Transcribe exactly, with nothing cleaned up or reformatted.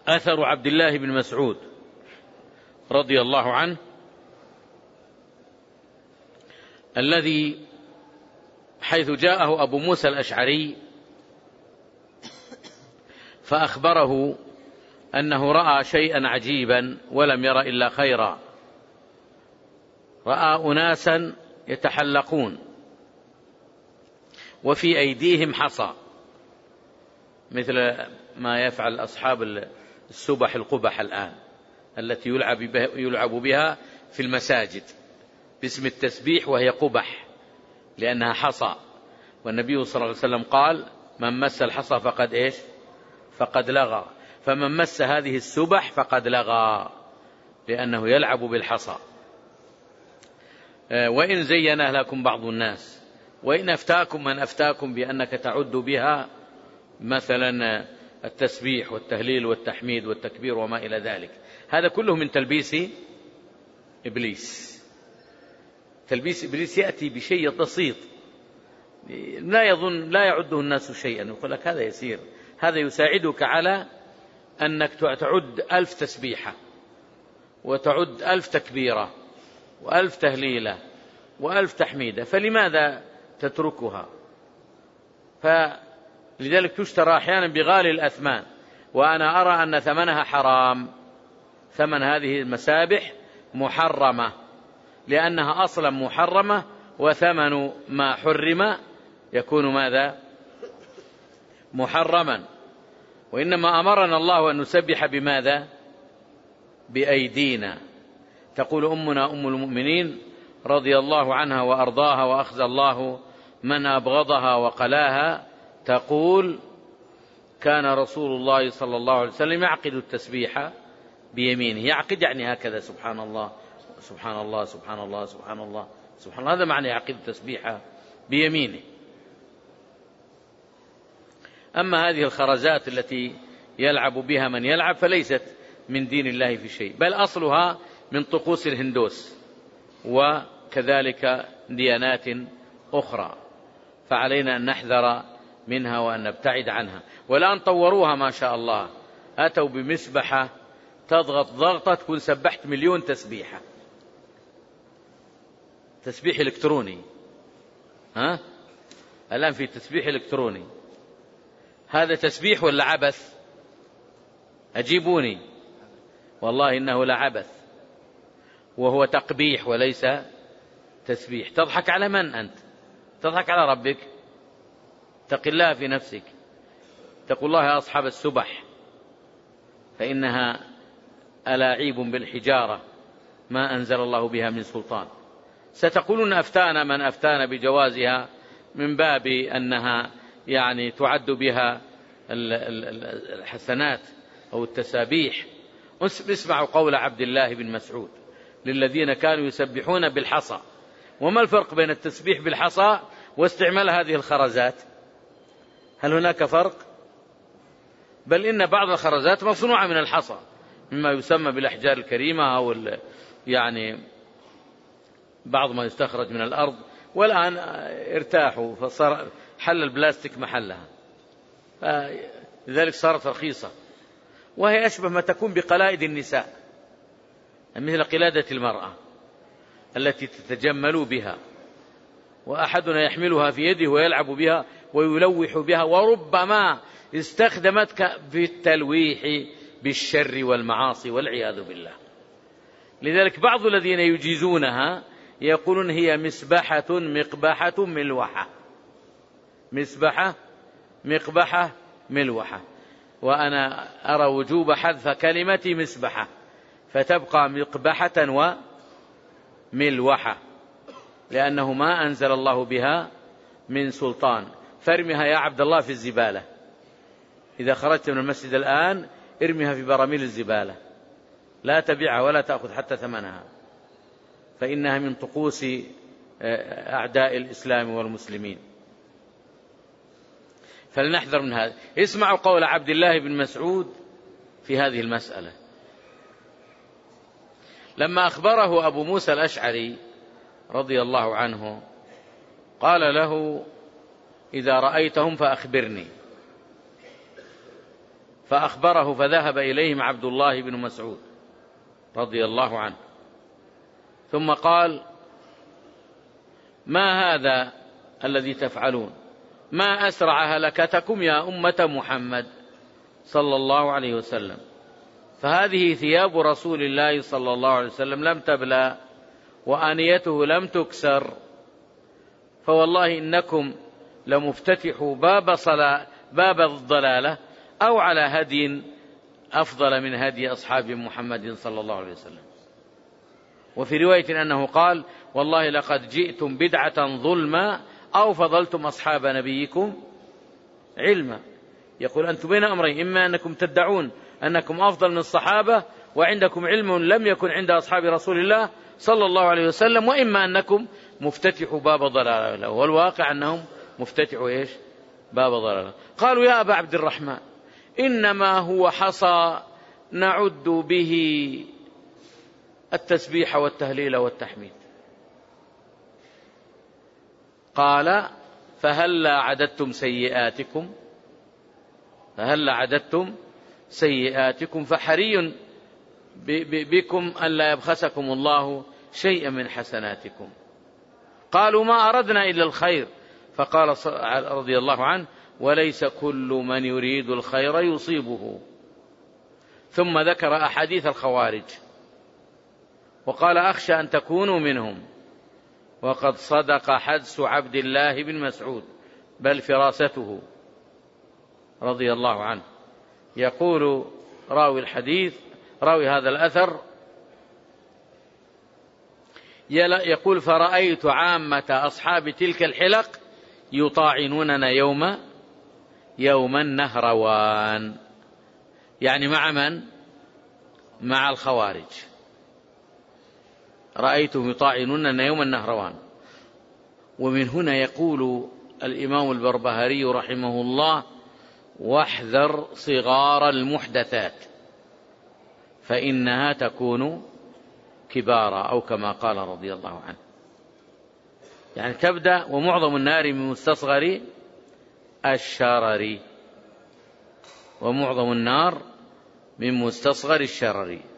أثر عبد الله بن مسعود رضي الله عنه الذي حيث جاءه أبو موسى الأشعري فأخبره أنه رأى شيئا عجيبا ولم ير إلا خيرا. رأى أناسا يتحلقون وفي أيديهم حصى مثل ما يفعل أصحاب السبح القبح الآن التي يلعب بها, يلعب بها في المساجد باسم التسبيح، وهي قبح لأنها حصى. والنبي صلى الله عليه وسلم قال: من مس الحصى فقد إيش؟ فقد لغى. فمن مس هذه السبح فقد لغى، لأنه يلعب بالحصى. وإن زينه لكم بعض الناس، وإن أفتاكم من أفتاكم بأنك تعد بها مثلا التسبيح والتهليل والتحميد والتكبير وما إلى ذلك، هذا كله من تلبيس إبليس. تلبيس إبليس يأتي بشيء بسيط لا يظن لا يعده الناس شيئا، يقول لك هذا يسير، هذا يساعدك على أنك تعد ألف تسبيحة وتعد ألف تكبيرة وألف تهليلة وألف تحميدة، فلماذا تتركها؟ فلذلك تشترى أحيانا بغالي الأثمان، وأنا أرى أن ثمنها حرام. ثمن هذه المسابح محرمة لأنها أصلا محرمة، وثمن ما حرم يكون ماذا؟ محرما. وإنما أمرنا الله أن نسبح بماذا؟ بأيدينا. تقول أمنا أم المؤمنين رضي الله عنها وأرضاها وأخزى الله من أبغضها وقلاها، تقول: كان رسول الله صلى الله عليه وسلم يعقد التسبيح بيمينه. يعقد يعني هكذا: سبحان الله سبحان الله سبحان الله سبحان الله سبحان الله، هذا معنى يعقد التسبيح بيمينه. أما هذه الخرزات التي يلعب بها من يلعب فليست من دين الله في شيء، بل أصلها من طقوس الهندوس وكذلك ديانات أخرى، فعلينا أن نحذر منها وأن نبتعد عنها. والآن طوروها ما شاء الله، أتوا بمسبحة تضغط ضغطة تكون سبحت مليون تسبيحة، تسبيح إلكتروني. ها؟ الآن في تسبيح إلكتروني، هذا تسبيح ولا عبث؟ أجيبوني، والله إنه لعبث، وهو تقبيح وليس تسبيح. تضحك على من أنت؟ تضحك على ربك. اتق الله في نفسك. اتقوا الله يا أصحاب السبح، فإنها ألاعيب بالحجارة ما أنزل الله بها من سلطان. ستقولون أفتانا من أفتانا بجوازها من باب أنها يعني تعد بها الحسنات أو التسابيح. اسمعوا قول عبد الله بن مسعود للذين كانوا يسبحون بالحصى. وما الفرق بين التسبيح بالحصى واستعمال هذه الخرزات؟ هل هناك فرق؟ بل إن بعض الخرزات مصنوعة من الحصى مما يسمى بالأحجار الكريمة، أو يعني بعض ما يستخرج من الأرض، والآن ارتاحوا فصار حل البلاستيك محلها، لذلك صارت رخيصة، وهي أشبه ما تكون بقلائد النساء، مثل قلادة المرأة التي تتجمل بها، وأحدنا يحملها في يده ويلعب بها ويلوح بها، وربما استخدمتك في التلويح بالشر والمعاصي والعياذ بالله. لذلك بعض الذين يجيزونها يقولون هي مسبحة مقبحة ملوحة، مسبحة مقبحة ملوحة، وأنا أرى وجوب حذف كلمة مسبحة فتبقى مقبحة وملوحة، لأنه ما أنزل الله بها من سلطان. فارمها يا عبد الله في الزبالة، إذا خرجت من المسجد الآن ارمها في براميل الزبالة، لا تبيعها ولا تأخذ حتى ثمنها، فإنها من طقوس أعداء الإسلام والمسلمين. فلنحذر من هذا. اسمعوا قول عبد الله بن مسعود في هذه المسألة لما أخبره أبو موسى الأشعري رضي الله عنه، قال له: إذا رأيتهم فأخبرني. فأخبره، فذهب إليهم عبد الله بن مسعود رضي الله عنه، ثم قال: ما هذا الذي تفعلون؟ ما أسرع هلكتكم يا أمة محمد صلى الله عليه وسلم، فهذه ثياب رسول الله صلى الله عليه وسلم لم تبلى وآنيته لم تكسر، فوالله إنكم لمفتتحوا باب صلاة باب الضلالة، أو على هدي أفضل من هدي أصحاب محمد صلى الله عليه وسلم. وفي رواية أنه قال: والله لقد جئتم بدعة ظلما أو فضلتم أصحاب نبيكم علما. يقول أنتم بين أمرين: إما أنكم تدعون أنكم أفضل من الصحابة وعندكم علم لم يكن عند أصحاب رسول الله صلى الله عليه وسلم، وإما أنكم مفتتحوا باب ضلالة. والواقع أنهم مفتتحوا إيش؟ باب ضلالة. قالوا: يا أبا عبد الرحمن، إنما هو حصى نعد به التسبيح والتهليل والتحميد. قال: فهلا عددتم سيئاتكم فهلا عددتم سيئاتكم فحري بكم ألا يبخسكم الله شيئا من حسناتكم. قالوا: ما أردنا إلا الخير. فقال رضي الله عنه: وليس كل من يريد الخير يصيبه. ثم ذكر أحاديث الخوارج وقال: أخشى أن تكونوا منهم، وقد صدق حدس عبد الله بن مسعود بل فراسته رضي الله عنه. يقول راوي الحديث راوي هذا الأثر يقول: فرأيت عامة أصحاب تلك الحلق يطاعنوننا يوم يوم النهروان، يعني مع من؟ مع الخوارج. رأيتهم يطاعنوننا يوم النهروان. ومن هنا يقول الإمام البربهاري رحمه الله: واحذر صغار المحدثات فإنها تكون كبارا، أو كما قال رضي الله عنه. يعني تبدأ: ومعظم النار من مستصغر الشرر، ومعظم النار من مستصغر الشرر.